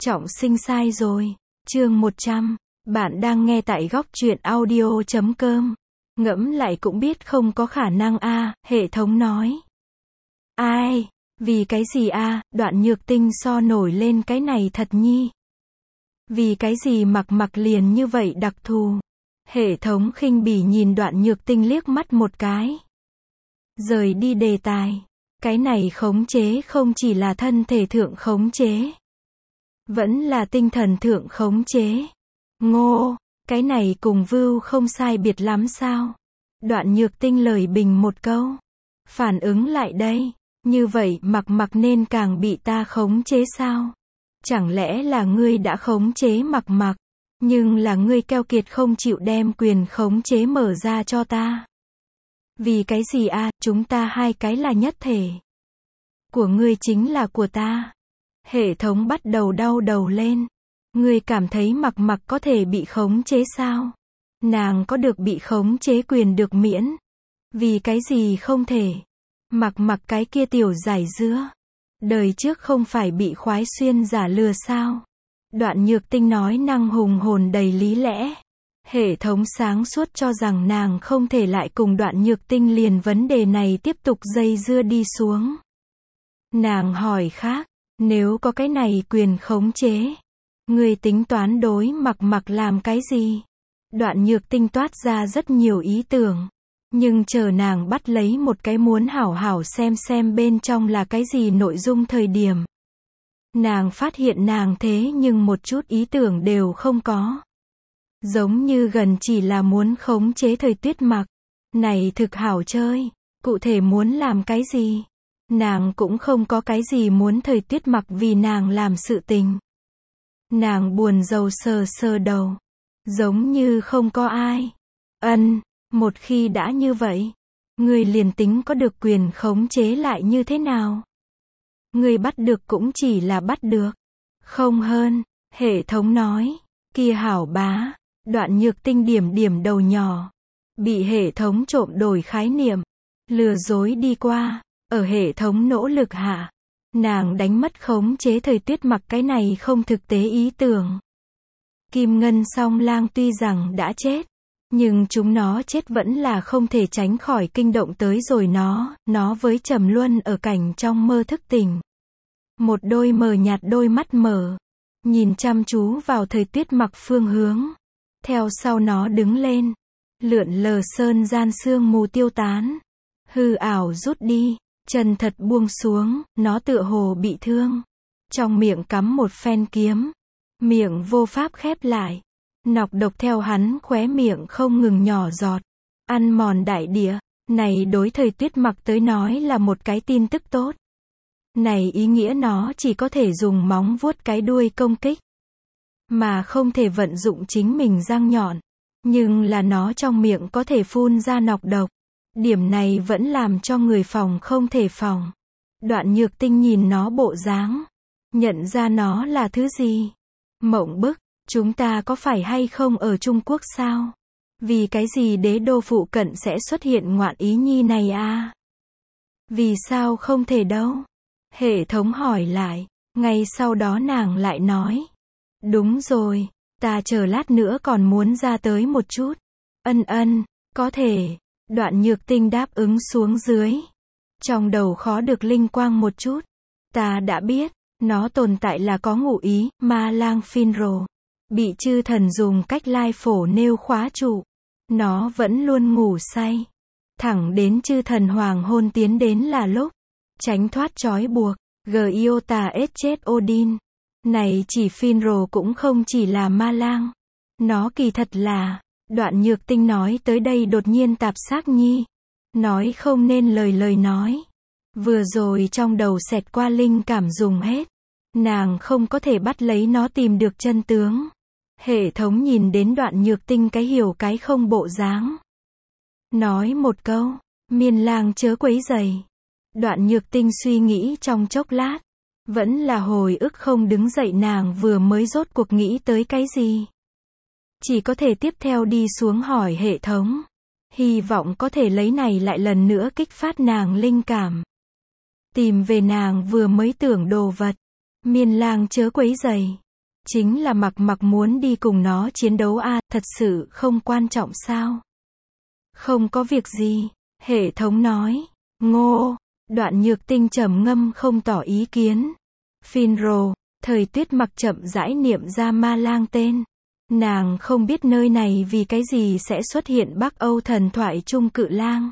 Trọng sinh sai rồi. Chương 100. Bạn đang nghe tại góc truyện audio.com. Ngẫm lại cũng biết không có khả năng a, hệ thống nói. Ai? Vì cái gì a? Đoạn Nhược Tinh so nổi lên cái này thật nhi. Vì cái gì mặc liền như vậy đặc thù? Hệ thống khinh bỉ nhìn Đoạn Nhược Tinh liếc mắt một cái. Rời đi đề tài. Cái này khống chế không chỉ là thân thể thượng khống chế, vẫn là tinh thần thượng khống chế. Ngô, cái này cùng Vưu không sai biệt lắm sao? Đoạn Nhược Tinh lời bình một câu. Phản ứng lại đây. Như vậy mặc nên càng bị ta khống chế sao? Chẳng lẽ là ngươi đã khống chế mặc, nhưng là ngươi keo kiệt không chịu đem quyền khống chế mở ra cho ta? Vì cái gì a? Chúng ta hai cái là nhất thể. Của ngươi chính là của ta. Hệ thống bắt đầu đau đầu lên. Ngươi cảm thấy mặc có thể bị khống chế sao? Nàng có được bị khống chế quyền được miễn. Vì cái gì không thể? Mặc cái kia tiểu giải dứa. Đời trước không phải bị khoái xuyên giả lừa sao? Đoạn Nhược Tinh nói năng hùng hồn đầy lý lẽ. Hệ thống sáng suốt cho rằng nàng không thể lại cùng Đoạn Nhược Tinh liền vấn đề này tiếp tục dây dưa đi xuống. Nàng hỏi khác, nếu có cái này quyền khống chế, ngươi tính toán đối mặc làm cái gì? Đoạn Nhược Tinh toát ra rất nhiều ý tưởng, nhưng chờ nàng bắt lấy một cái muốn hảo hảo xem bên trong là cái gì nội dung thời điểm. Nàng phát hiện nàng thế nhưng một chút ý tưởng đều không có. Giống như gần chỉ là muốn khống chế Thời Tuyết Mặc. Này thực hảo chơi, cụ thể muốn làm cái gì? Nàng cũng không có cái gì muốn Thời Tuyết Mặc vì nàng làm sự tình. Nàng buồn rầu sờ đầu. Giống như không có ai. Một khi đã như vậy, người liền tính có được quyền khống chế lại như thế nào? Người bắt được cũng chỉ là bắt được. Không hơn, hệ thống nói. Kia hảo bá. Đoạn Nhược Tinh điểm đầu nhỏ. Bị hệ thống trộm đổi khái niệm. Lừa dối đi qua. Ở hệ thống nỗ lực hạ, nàng đánh mất khống chế Thời Tuyết Mặc cái này không thực tế ý tưởng. Kim Ngân Song Lang tuy rằng đã chết, nhưng chúng nó chết vẫn là không thể tránh khỏi kinh động tới rồi nó với Trầm Luân ở cảnh trong mơ thức tỉnh. Một đôi mờ nhạt đôi mắt mở, nhìn chăm chú vào Thời Tuyết Mặc phương hướng. Theo sau nó đứng lên, lượn lờ sơn gian sương mù tiêu tán, hư ảo rút đi. Chân thật buông xuống, nó tựa hồ bị thương. Trong miệng cắm một phen kiếm. Miệng vô pháp khép lại. Nọc độc theo hắn khóe miệng không ngừng nhỏ giọt. Ăn mòn đại địa. Này đối Thời Tuyết Mặc tới nói là một cái tin tức tốt. Này ý nghĩa nó chỉ có thể dùng móng vuốt cái đuôi công kích. Mà không thể vận dụng chính mình răng nhọn. Nhưng là nó trong miệng có thể phun ra nọc độc. Điểm này vẫn làm cho người phòng không thể phòng. Đoạn Nhược Tinh nhìn nó bộ dáng, nhận ra nó là thứ gì. Mộng bức, chúng ta có phải hay không ở Trung Quốc sao? Vì cái gì đế đô phụ cận sẽ xuất hiện ngoạn ý nhi này a? Vì sao không thể đâu? Hệ thống hỏi lại, ngay sau đó nàng lại nói. Đúng rồi, ta chờ lát nữa còn muốn ra tới một chút. Có thể. Đoạn Nhược Tinh đáp ứng xuống dưới. Trong đầu khó được linh quang một chút. Ta đã biết, nó tồn tại là có ngụ ý, ma lang Finro. Bị chư thần dùng cách lai phổ nêu khóa trụ. Nó vẫn luôn ngủ say. Thẳng đến chư thần hoàng hôn tiến đến là lúc. Tránh thoát trói buộc. Giota chết Odin. Này chỉ Finro cũng không chỉ là ma lang. Nó kỳ thật là... Đoạn Nhược Tinh nói tới đây đột nhiên tạp xác nhi. Nói không nên lời nói. Vừa rồi trong đầu xẹt qua linh cảm dùng hết. Nàng không có thể bắt lấy nó tìm được chân tướng. Hệ thống nhìn đến Đoạn Nhược Tinh cái hiểu cái không bộ dáng. Nói một câu, Miên Lang chớ quấy rầy. Đoạn Nhược Tinh suy nghĩ trong chốc lát. Vẫn là hồi ức không đứng dậy nàng vừa mới rốt cuộc nghĩ tới cái gì. Chỉ có thể tiếp theo đi xuống hỏi hệ thống. Hy vọng có thể lấy này lại lần nữa kích phát nàng linh cảm. Tìm về nàng vừa mới tưởng đồ vật. Miên Lang chớ quấy rầy. Chính là mặc muốn đi cùng nó chiến đấu à, thật sự không quan trọng sao? Không có việc gì, hệ thống nói. Ngô, Đoạn Nhược Tinh trầm ngâm không tỏ ý kiến. Finro, Thời Tuyết Mặc chậm rãi niệm ra ma lang tên. Nàng không biết nơi này vì cái gì sẽ xuất hiện Bắc Âu thần thoại trung cự lang.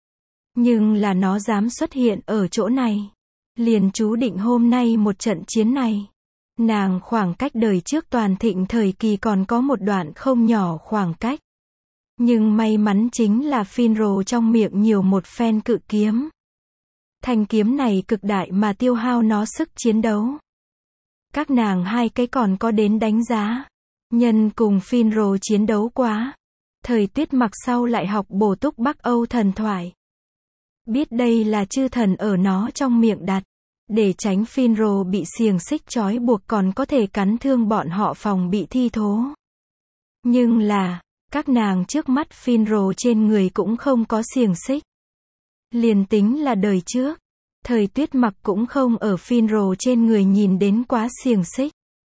Nhưng là nó dám xuất hiện ở chỗ này. Liền chú định hôm nay một trận chiến này. Nàng khoảng cách đời trước toàn thịnh thời kỳ còn có một đoạn không nhỏ khoảng cách. Nhưng may mắn chính là Finro trong miệng nhiều một phen cự kiếm. Thanh kiếm này cực đại mà tiêu hao nó sức chiến đấu. Các nàng hai cái còn có đến đánh giá. Nhân cùng Finro chiến đấu quá. Thời Tuyết Mặc sau lại học bổ túc Bắc Âu thần thoại. Biết đây là chư thần ở nó trong miệng đặt. Để tránh Finro bị xiềng xích trói buộc còn có thể cắn thương bọn họ phòng bị thi thố. Nhưng là, các nàng trước mắt Finro trên người cũng không có xiềng xích. Liền tính là đời trước. Thời Tuyết Mặc cũng không ở Finro trên người nhìn đến quá xiềng xích.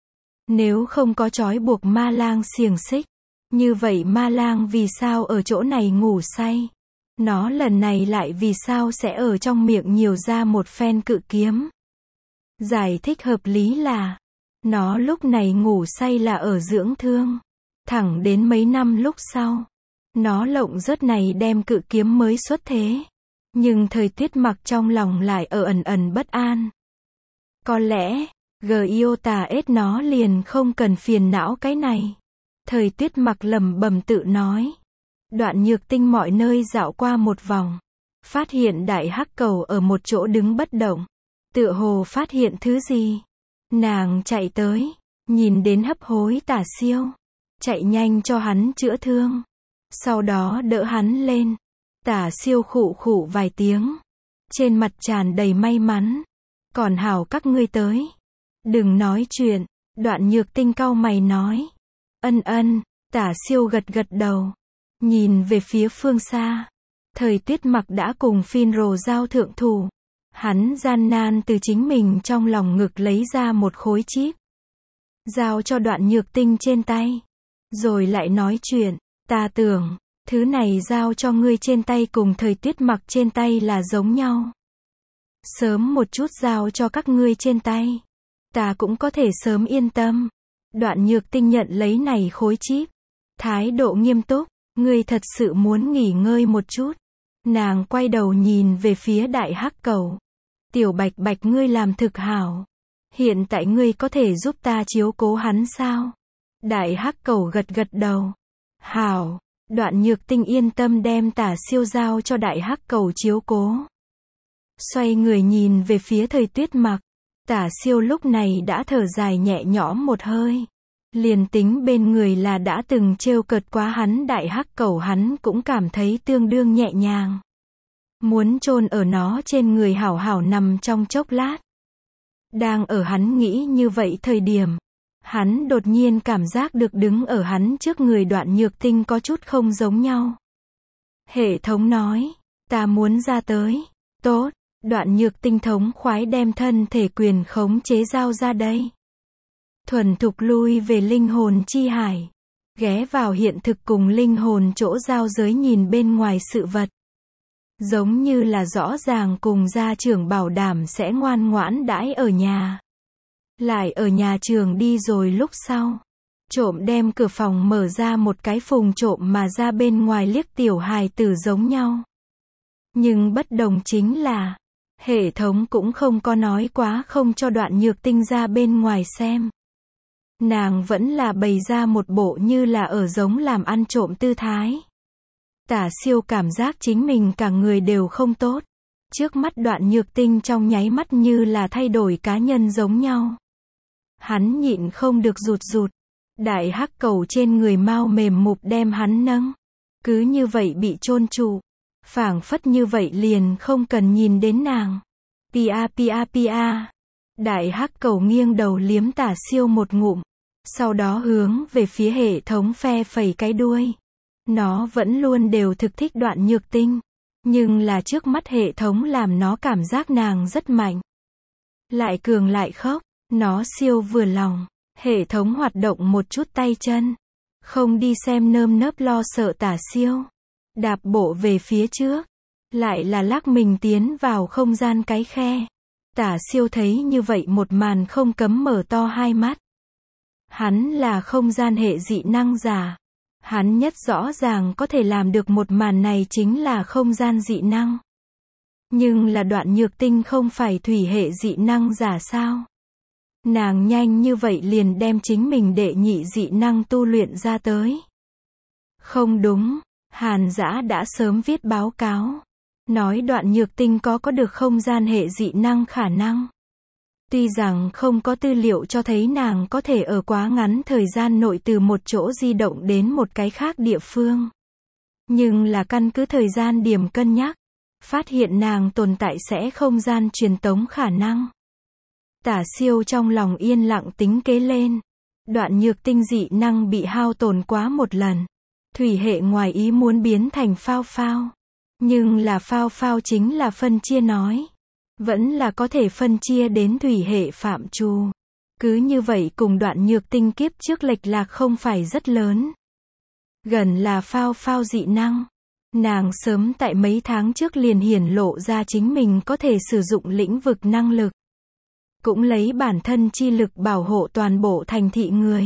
Nếu không có trói buộc ma lang xiềng xích. Như vậy ma lang vì sao ở chỗ này ngủ say? Nó lần này lại vì sao sẽ ở trong miệng nhiều ra một phen cự kiếm? Giải thích hợp lý là, nó lúc này ngủ say là ở dưỡng thương. Thẳng đến mấy năm lúc sau, nó lộng rớt này đem cự kiếm mới xuất thế. Nhưng Thời Tuyết Mặc trong lòng lại ở ẩn bất an. Có lẽ, Giota ết nó liền không cần phiền não cái này. Thời Tuyết Mặc lẩm bẩm tự nói. Đoạn Nhược Tinh mọi nơi dạo qua một vòng. Phát hiện đại hắc cầu ở một chỗ đứng bất động. Tựa hồ phát hiện thứ gì. Nàng chạy tới. Nhìn đến hấp hối Tả Siêu. Chạy nhanh cho hắn chữa thương. Sau đó đỡ hắn lên. Tả Siêu khụ khụ vài tiếng. Trên mặt tràn đầy may mắn. Còn hảo các ngươi tới. Đừng nói chuyện. Đoạn Nhược Tinh cau mày nói. Ân. Tả Siêu gật đầu. Nhìn về phía phương xa. Thời Tuyết Mặc đã cùng Finro giao thượng thủ. Hắn gian nan từ chính mình trong lòng ngực lấy ra một khối chip. Giao cho Đoạn Nhược Tinh trên tay. Rồi lại nói chuyện. Ta tưởng, thứ này giao cho ngươi trên tay cùng Thời Tuyết Mặc trên tay là giống nhau. Sớm một chút giao cho các ngươi trên tay. Ta cũng có thể sớm yên tâm. Đoạn Nhược Tinh nhận lấy này khối chip. Thái độ nghiêm túc. Ngươi thật sự muốn nghỉ ngơi một chút. Nàng quay đầu nhìn về phía đại hắc cầu. Tiểu Bạch Bạch ngươi làm thực hảo. Hiện tại ngươi có thể giúp ta chiếu cố hắn sao? Đại hắc cầu gật đầu. Hảo. Đoạn Nhược Tinh yên tâm đem Tả Siêu giao cho đại hắc cầu chiếu cố. Xoay người nhìn về phía Thời Tuyết Mặc. Tả Siêu lúc này đã thở dài nhẹ nhõm một hơi. Liền tính bên người là đã từng trêu cợt quá hắn đại hắc cầu hắn cũng cảm thấy tương đương nhẹ nhàng. Muốn chôn ở nó trên người hảo hảo nằm trong chốc lát. Đang ở hắn nghĩ như vậy thời điểm. Hắn đột nhiên cảm giác được đứng ở hắn trước người Đoạn Nhược Tinh có chút không giống nhau. Hệ thống nói, ta muốn ra tới. Tốt, Đoạn Nhược Tinh thống khoái đem thân thể quyền khống chế giao ra đây. Thuần thục lui về linh hồn chi hải. Ghé vào hiện thực cùng linh hồn chỗ giao giới nhìn bên ngoài sự vật. Giống như là rõ ràng cùng gia trưởng bảo đảm sẽ ngoan ngoãn đãi ở nhà. Lại ở nhà trường đi rồi lúc sau. Trộm đem cửa phòng mở ra một cái phùng trộm mà ra bên ngoài liếc tiểu hài tử giống nhau. Nhưng bất đồng chính là, hệ thống cũng không có nói quá không cho Đoạn Nhược Tinh ra bên ngoài xem. Nàng vẫn là bày ra một bộ như là ở giống làm ăn trộm tư thái. Tả Siêu cảm giác chính mình cả người đều không tốt. Trước mắt Đoạn Nhược Tinh trong nháy mắt như là thay đổi cá nhân giống nhau. Hắn nhịn không được rụt. Đại hắc cầu trên người mau mềm mụp đem hắn nâng. Cứ như vậy bị chôn trụ. Phảng phất như vậy liền không cần nhìn đến nàng. Pia. Đại hắc cầu nghiêng đầu liếm Tả Siêu một ngụm. Sau đó hướng về phía hệ thống phe phẩy cái đuôi. Nó vẫn luôn đều thực thích Đoạn Nhược Tinh. Nhưng là trước mắt hệ thống làm nó cảm giác nàng rất mạnh. Lại cường lại khốc. Nó siêu vừa lòng. Hệ thống hoạt động một chút tay chân. Không đi xem nơm nớp lo sợ Tả Siêu. Đạp bộ về phía trước. Lại là lắc mình tiến vào không gian cái khe. Tả Siêu thấy như vậy một màn không cấm mở to hai mắt. Hắn là không gian hệ dị năng giả. Hắn nhất rõ ràng có thể làm được một màn này chính là không gian dị năng. Nhưng là Đoạn Nhược Tinh không phải thủy hệ dị năng giả sao? Nàng nhanh như vậy liền đem chính mình đệ nhị dị năng tu luyện ra tới. Không đúng, Hàn Dã đã sớm viết báo cáo. Nói Đoạn Nhược Tinh có được không gian hệ dị năng khả năng. Tuy rằng không có tư liệu cho thấy nàng có thể ở quá ngắn thời gian nội từ một chỗ di động đến một cái khác địa phương. Nhưng là căn cứ thời gian điểm cân nhắc, phát hiện nàng tồn tại sẽ không gian truyền tống khả năng. Tả Siêu trong lòng yên lặng tính kế lên. Đoạn Nhược Tinh dị năng bị hao tổn quá một lần. Thủy hệ ngoài ý muốn biến thành phao phao. Nhưng là phao phao chính là phân chia nói. Vẫn là có thể phân chia đến thủy hệ phạm trù. Cứ như vậy cùng Đoạn Nhược Tinh kiếp trước lệch lạc không phải rất lớn. Gần là phao phao dị năng. Nàng sớm tại mấy tháng trước liền hiển lộ ra chính mình có thể sử dụng lĩnh vực năng lực. Cũng lấy bản thân chi lực bảo hộ toàn bộ thành thị người.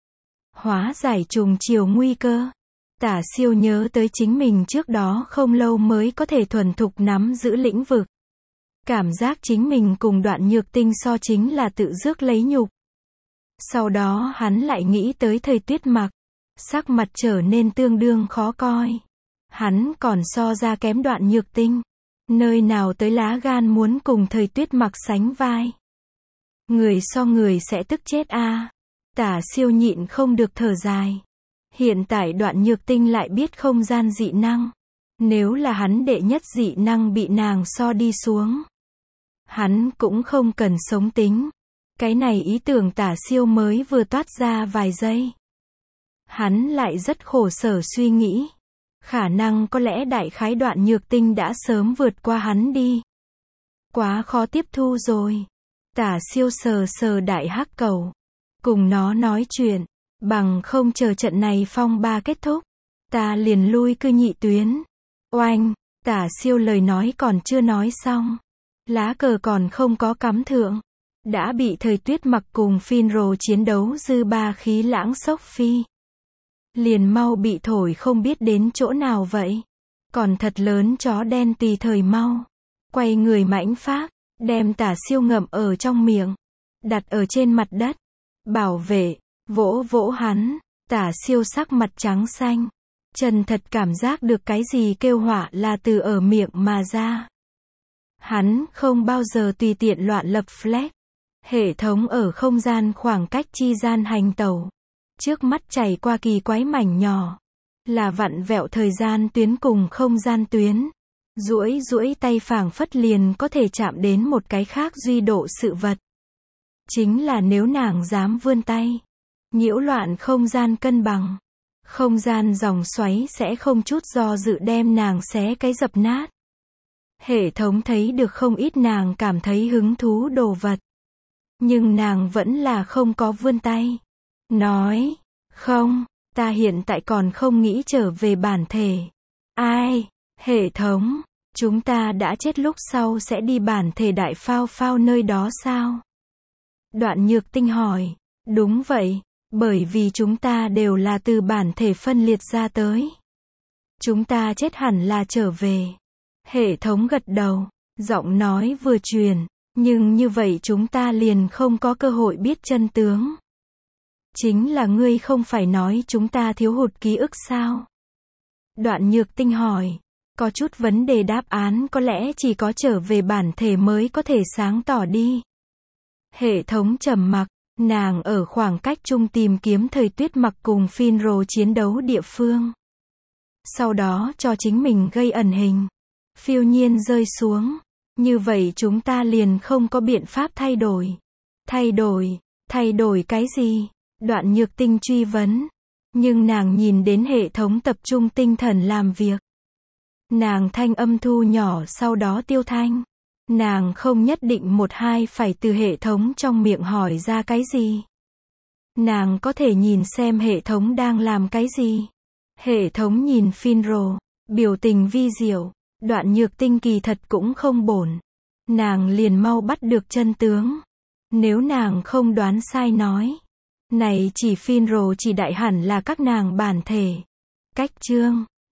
Hóa giải trùng chiều nguy cơ. Tả Siêu nhớ tới chính mình trước đó không lâu mới có thể thuần thục nắm giữ lĩnh vực. Cảm giác chính mình cùng Đoạn Nhược Tinh so chính là tự rước lấy nhục. Sau đó hắn lại nghĩ tới Thời Tuyết Mặc. Sắc mặt trở nên tương đương khó coi. Hắn còn so ra kém Đoạn Nhược Tinh. Nơi nào tới lá gan muốn cùng Thời Tuyết Mặc sánh vai. Người so người sẽ tức chết a. Tả Siêu nhịn không được thở dài. Hiện tại Đoạn Nhược Tinh lại biết không gian dị năng. Nếu là hắn đệ nhất dị năng bị nàng so đi xuống, hắn cũng không cần sống tính. Cái này ý tưởng Tả Siêu mới vừa toát ra vài giây. Hắn lại rất khổ sở suy nghĩ. Khả năng có lẽ đại khái Đoạn Nhược Tinh đã sớm vượt qua hắn đi. Quá khó tiếp thu rồi. Tả Siêu sờ sờ đại hắc cầu. Cùng nó nói chuyện. Bằng không chờ trận này phong ba kết thúc. Ta liền lui cư nhị tuyến. Oanh, Tả Siêu lời nói còn chưa nói xong. Lá cờ còn không có cắm thượng. Đã bị Thời Tuyết Mặc cùng Finro chiến đấu dư ba khí lãng sốc phi. Liền mau bị thổi không biết đến chỗ nào vậy. Còn thật lớn chó đen tùy thời mau. Quay người mãnh phát, đem Tả Siêu ngậm ở trong miệng. Đặt ở trên mặt đất. Bảo vệ, vỗ vỗ hắn. Tả Siêu sắc mặt trắng xanh. Chân thật cảm giác được cái gì kêu họa là từ ở miệng mà ra. Hắn không bao giờ tùy tiện loạn lập flag. Hệ thống ở không gian khoảng cách chi gian hành tẩu. Trước mắt chảy qua kỳ quái mảnh nhỏ. Là vặn vẹo thời gian tuyến cùng không gian tuyến. Duỗi tay phảng phất liền có thể chạm đến một cái khác duy độ sự vật. Chính là nếu nàng dám vươn tay. Nhiễu loạn không gian cân bằng. Không gian dòng xoáy sẽ không chút do dự đem nàng xé cái dập nát. Hệ thống thấy được không ít nàng cảm thấy hứng thú đồ vật. Nhưng nàng vẫn là không có vươn tay. Nói, không, ta hiện tại còn không nghĩ trở về bản thể. Ai, hệ thống, chúng ta đã chết lúc sau sẽ đi bản thể đại phao phao nơi đó sao? Đoạn Nhược Tinh hỏi, đúng vậy, bởi vì chúng ta đều là từ bản thể phân liệt ra tới. Chúng ta chết hẳn là trở về. Hệ thống gật đầu, giọng nói vừa truyền, nhưng như vậy chúng ta liền không có cơ hội biết chân tướng. Chính là ngươi không phải nói chúng ta thiếu hụt ký ức sao? Đoạn Nhược Tinh hỏi, có chút vấn đề đáp án có lẽ chỉ có trở về bản thể mới có thể sáng tỏ đi. Hệ thống trầm mặc, nàng ở khoảng cách chung tìm kiếm Thời Tuyết Mặc cùng Finro chiến đấu địa phương. Sau đó cho chính mình gây ẩn hình. Phiêu nhiên rơi xuống. Như vậy chúng ta liền không có biện pháp thay đổi. Thay đổi cái gì? Đoạn Nhược Tinh truy vấn. Nhưng nàng nhìn đến hệ thống tập trung tinh thần làm việc. Nàng thanh âm thu nhỏ sau đó tiêu thanh. Nàng không nhất định một hai phải từ hệ thống trong miệng hỏi ra cái gì. Nàng có thể nhìn xem hệ thống đang làm cái gì. Hệ thống nhìn Finro, biểu tình vi diệu, Đoạn Nhược Tinh kỳ thật cũng không bổn. Nàng liền mau bắt được chân tướng. Nếu nàng không đoán sai nói, này chỉ Finro chỉ đại hẳn là các nàng bản thể. Cách chương